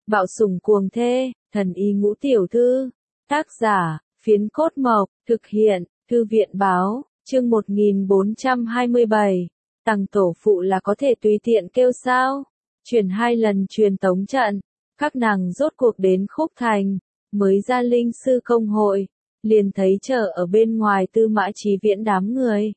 Bạo sủng cuồng thê, thần y ngũ tiểu thư. Tác giả, Phiến Cốt Mộc, thực hiện, Thư viện Báo, chương 1427. Tằng tổ phụ là có thể tùy tiện kêu sao? Chuyển 2 lần truyền tống trận, các nàng rốt cuộc đến Khúc Thành, mới ra linh sư công hội, liền thấy chờ ở bên ngoài Tư Mã Chí Viễn đám người.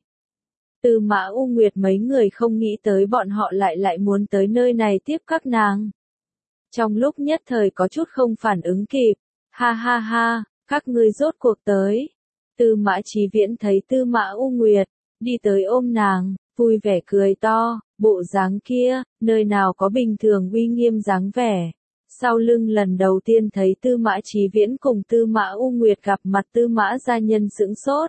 Tư Mã U Nguyệt mấy người không nghĩ tới bọn họ lại muốn tới nơi này tiếp các nàng. Trong lúc nhất thời có chút không phản ứng kịp, ha ha ha, các ngươi rốt cuộc tới. Tư Mã Chí Viễn thấy Tư Mã U Nguyệt, đi tới ôm nàng, vui vẻ cười to, bộ dáng kia, nơi nào có bình thường uy nghiêm dáng vẻ. Sau lưng lần đầu tiên thấy Tư Mã Chí Viễn cùng Tư Mã U Nguyệt gặp mặt, Tư Mã gia nhân sững sốt.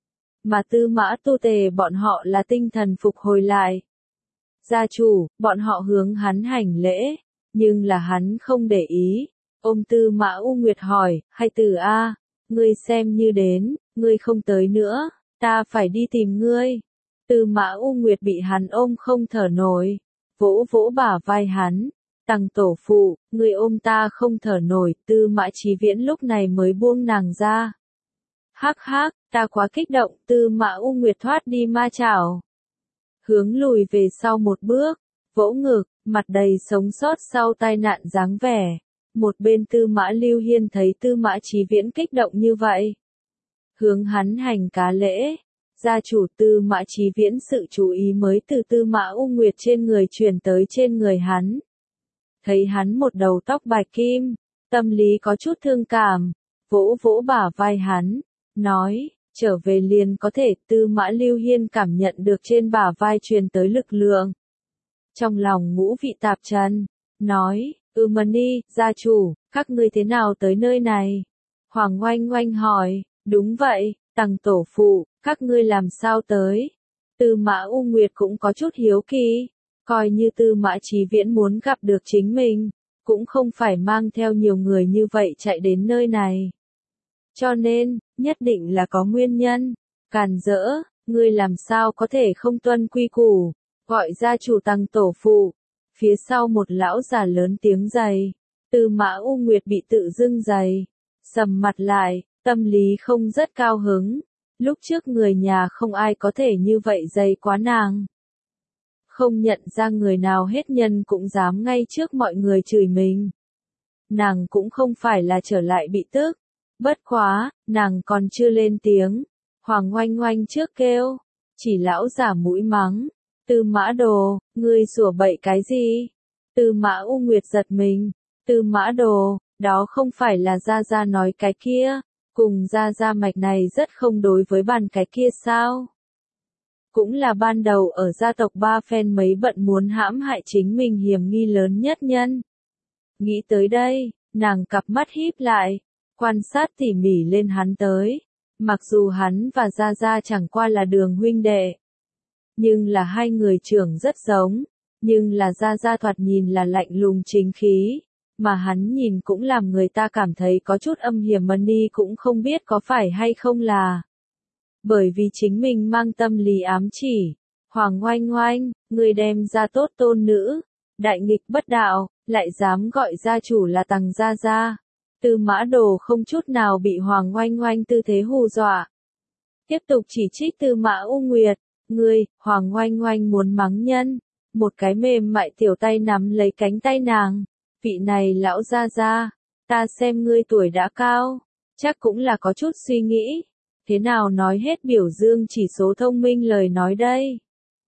Mà Tư Mã Tu Tề bọn họ là tinh thần phục hồi lại. Gia chủ, bọn họ hướng hắn hành lễ, nhưng là hắn không để ý. Ôm Tư Mã U Nguyệt hỏi, hay tử a, ngươi xem như đến, ngươi không tới nữa, ta phải đi tìm ngươi. Tư Mã U Nguyệt bị hắn ôm không thở nổi, vỗ vỗ bả vai hắn. Tằng tổ phụ, ngươi ôm ta không thở nổi. Tư Mã Chí Viễn lúc này mới buông nàng ra. Hắc hắc, ta quá kích động. Tư Mã U Nguyệt thoát đi ma chảo, hướng lùi về sau một bước, vỗ ngực, mặt đầy sống sót sau tai nạn dáng vẻ. Một bên Tư Mã Lưu Hiên thấy Tư Mã Chí Viễn kích động như vậy, hướng hắn hành cá lễ. Gia chủ. Tư Mã Chí Viễn sự chú ý mới từ Tư Mã U Nguyệt trên người chuyển tới trên người hắn. Thấy hắn một đầu tóc bạch kim, tâm lý có chút thương cảm, vỗ vỗ bả vai hắn, nói, trở về liền có thể. Tư Mã Lưu Hiên cảm nhận được trên bả vai truyền tới lực lượng. Trong lòng ngũ vị tạp trần, nói, Mani, gia chủ, các ngươi thế nào tới nơi này? Hoàng Oanh Oanh hỏi, đúng vậy, Tằng tổ phụ, các ngươi làm sao tới? Tư Mã U Nguyệt cũng có chút hiếu kỳ, coi như Tư Mã Chí Viễn muốn gặp được chính mình, cũng không phải mang theo nhiều người như vậy chạy đến nơi này. Cho nên, nhất định là có nguyên nhân. Càn rỡ, ngươi làm sao có thể không tuân quy củ, gọi gia chủ Tằng tổ phụ. Phía sau một lão già lớn tiếng giày. Tư Mã U Nguyệt bị tự dưng giày, sầm mặt lại, tâm lý không rất cao hứng. Lúc trước người nhà không ai có thể như vậy giày quá nàng. Không nhận ra người nào hết, nhân cũng dám ngay trước mọi người chửi mình. Nàng cũng không phải là trở lại bị tức. Bất quá, nàng còn chưa lên tiếng. Hoàng Oanh Oanh trước kêu, chỉ lão giả mũi mắng. Tư Mã Đồ, ngươi sủa bậy cái gì? Tư Mã U Nguyệt giật mình. Tư Mã Đồ, đó không phải là Gia Gia nói cái kia, cùng Gia Gia mạch này rất không đối với bàn cái kia sao? Cũng là ban đầu ở gia tộc Ba Phen mấy bận muốn hãm hại chính mình hiểm nghi lớn nhất nhân. Nghĩ tới đây, nàng cặp mắt híp lại, quan sát tỉ mỉ lên hắn tới. Mặc dù hắn và Gia Gia chẳng qua là đường huynh đệ, nhưng là hai người trưởng rất giống, nhưng là Gia Gia thoạt nhìn là lạnh lùng chính khí, mà hắn nhìn cũng làm người ta cảm thấy có chút âm hiểm. Mani cũng không biết có phải hay không là bởi vì chính mình mang tâm lý ám chỉ. Hoàng Oanh Oanh, người đem ra tốt tôn nữ, đại nghịch bất đạo, lại dám gọi gia chủ là Tằng Gia Gia. Tư Mã Đồ không chút nào bị Hoàng Oanh Oanh tư thế hù dọa, tiếp tục chỉ trích Tư Mã U Nguyệt. Ngươi, Hoàng Oanh Oanh muốn mắng nhân, một cái mềm mại tiểu tay nắm lấy cánh tay nàng. Vị này lão Gia Gia, ta xem ngươi tuổi đã cao, chắc cũng là có chút suy nghĩ. Thế nào nói hết biểu dương chỉ số thông minh lời nói đây?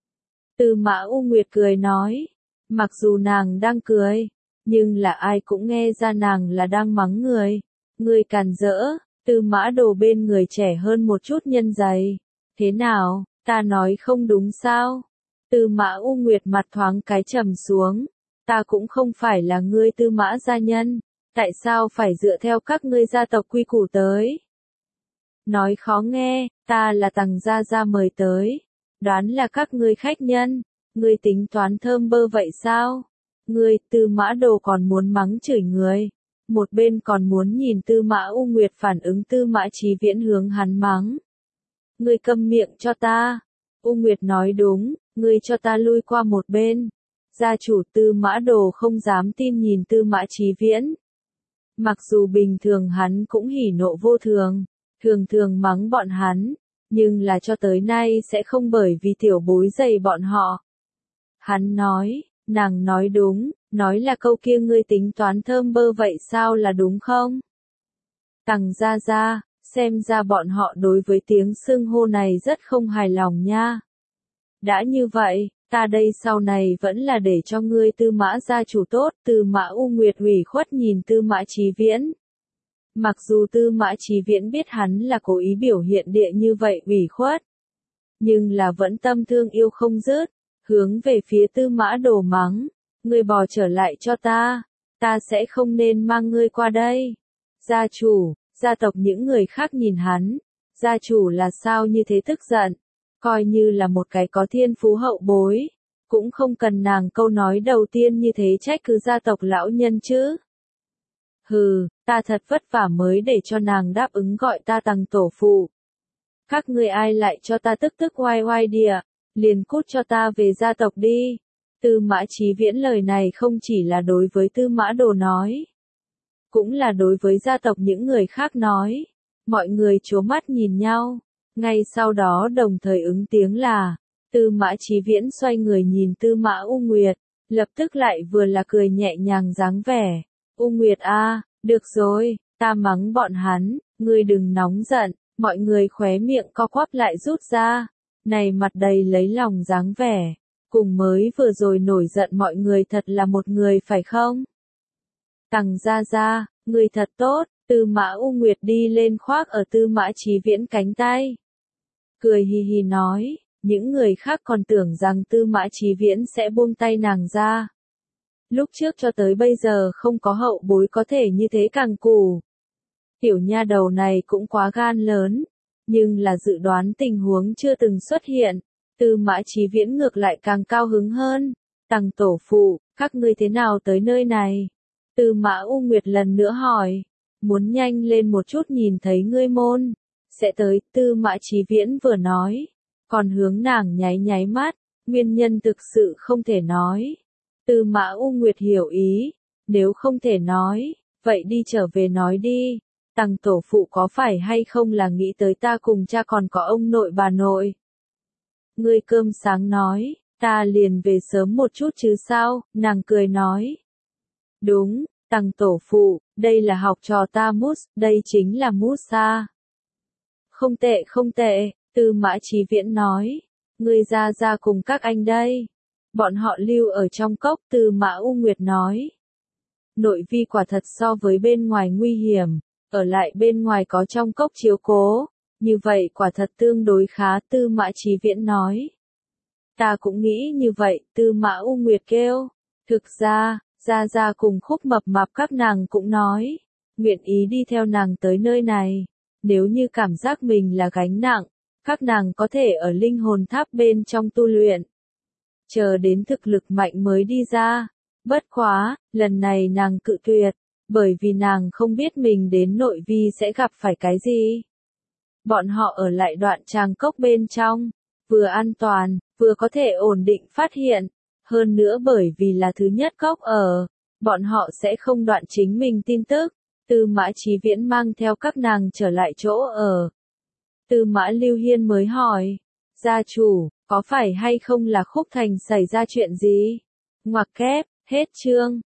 Tư Mã U Nguyệt cười nói, mặc dù nàng đang cười, nhưng là ai cũng nghe ra nàng là đang mắng người. Người càn rỡ. Tư Mã Đồ bên người trẻ hơn một chút nhân giày. Thế nào, ta nói không đúng sao? Tư Mã U Nguyệt mặt thoáng cái trầm xuống. Ta cũng không phải là ngươi Tư Mã gia nhân, tại sao phải dựa theo các ngươi gia tộc quy củ tới? Nói khó nghe, ta là Tằng Gia Gia mời tới, đoán là các ngươi khách nhân, ngươi tính toán thơm bơ vậy sao? Ngươi, Tư Mã Đồ còn muốn mắng chửi người, một bên còn muốn nhìn Tư Mã U Nguyệt phản ứng. Tư Mã Chí Viễn hướng hắn mắng. Ngươi câm miệng cho ta. U Nguyệt nói đúng, ngươi cho ta lui qua một bên. Gia chủ Tư Mã Đồ không dám tin nhìn Tư Mã Chí Viễn. Mặc dù bình thường hắn cũng hỉ nộ vô thường, thường thường mắng bọn hắn, nhưng là cho tới nay sẽ không bởi vì tiểu bối dày bọn họ. Hắn nói, nàng nói đúng, nói là câu kia ngươi tính toán thơm bơ vậy sao là đúng không? Tằng gia gia, xem ra bọn họ đối với tiếng xưng hô này rất không hài lòng nha. Đã như vậy, ta đây sau này vẫn là để cho ngươi Tư Mã gia chủ tốt. Tư Mã U Nguyệt ủy khuất nhìn Tư Mã Chí Viễn. Mặc dù Tư Mã Chí Viễn biết hắn là cố ý biểu hiện địa như vậy ủy khuất, nhưng là vẫn tâm thương yêu không dứt, hướng về phía Tư Mã Đồ mắng, ngươi bò trở lại cho ta sẽ không nên mang ngươi qua đây. Gia chủ, gia tộc những người khác nhìn hắn, gia chủ là sao như thế tức giận, coi như là một cái có thiên phú hậu bối, cũng không cần nàng câu nói đầu tiên như thế trách cứ gia tộc lão nhân chứ. Hừ, ta thật vất vả mới để cho nàng đáp ứng gọi ta Tằng tổ phụ. Các ngươi ai lại cho ta tức tức oai oai địa, liền cút cho ta về gia tộc đi. Tư Mã Chí Viễn lời này không chỉ là đối với Tư Mã Đồ nói, cũng là đối với gia tộc những người khác nói. Mọi người trố mắt nhìn nhau, ngay sau đó đồng thời ứng tiếng là, Tư Mã Chí Viễn xoay người nhìn Tư Mã U Nguyệt, lập tức lại vừa là cười nhẹ nhàng dáng vẻ. U Nguyệt a, được rồi, ta mắng bọn hắn, ngươi đừng nóng giận. Mọi người khóe miệng co quắp lại rút ra, này mặt đầy lấy lòng dáng vẻ, cùng mới vừa rồi nổi giận mọi người thật là một người phải không? Tằng gia gia, người thật tốt. Tư Mã U Nguyệt đi lên khoác ở Tư Mã Chí Viễn cánh tay, cười hì hì nói, những người khác còn tưởng rằng Tư Mã Chí Viễn sẽ buông tay nàng ra. Lúc trước cho tới bây giờ không có hậu bối có thể như thế càng cù. Tiểu nha đầu này cũng quá gan lớn, nhưng là dự đoán tình huống chưa từng xuất hiện. Tư Mã Chí Viễn ngược lại càng cao hứng hơn. Tằng tổ phụ, các ngươi thế nào tới nơi này? Tư Mã U Nguyệt lần nữa hỏi, muốn nhanh lên một chút nhìn thấy ngươi môn. Sẽ tới, Tư Mã Chí Viễn vừa nói, còn hướng nàng nháy nháy mắt, nguyên nhân thực sự không thể nói. Tư Mã U Nguyệt hiểu ý, nếu không thể nói, vậy đi trở về nói đi. Tằng tổ phụ có phải hay không là nghĩ tới ta cùng cha còn có ông nội bà nội? Ngươi cơm sáng nói, ta liền về sớm một chút chứ sao, nàng cười nói. Đúng, Tằng tổ phụ, đây là học trò ta Mút, đây chính là Musa. Không tệ không tệ, Tư Mã Chí Viễn nói, ngươi ra cùng các anh đây. Bọn họ lưu ở trong cốc. Tư Mã U Nguyệt nói. Nội vi quả thật so với bên ngoài nguy hiểm, ở lại bên ngoài có trong cốc chiếu cố, như vậy quả thật tương đối khá. Tư Mã Chí Viễn nói. Ta cũng nghĩ như vậy. Tư Mã U Nguyệt kêu. Thực ra, Gia cùng Khúc Mập Mạp các nàng cũng nói, nguyện ý đi theo nàng tới nơi này. Nếu như cảm giác mình là gánh nặng, các nàng có thể ở linh hồn tháp bên trong tu luyện, chờ đến thực lực mạnh mới đi ra. Bất quá, lần này nàng cự tuyệt, bởi vì nàng không biết mình đến nội vi sẽ gặp phải cái gì. Bọn họ ở lại đoạn tràng cốc bên trong, vừa an toàn, vừa có thể ổn định phát hiện. Hơn nữa bởi vì là thứ nhất cốc ở, bọn họ sẽ không đoạn chính mình tin tức. Tư Mã Chí Viễn mang theo các nàng trở lại chỗ ở. Tư Mã Lưu Hiên mới hỏi, gia chủ, có phải hay không là Khúc Thành xảy ra chuyện gì? Ngoặc kép, hết chương.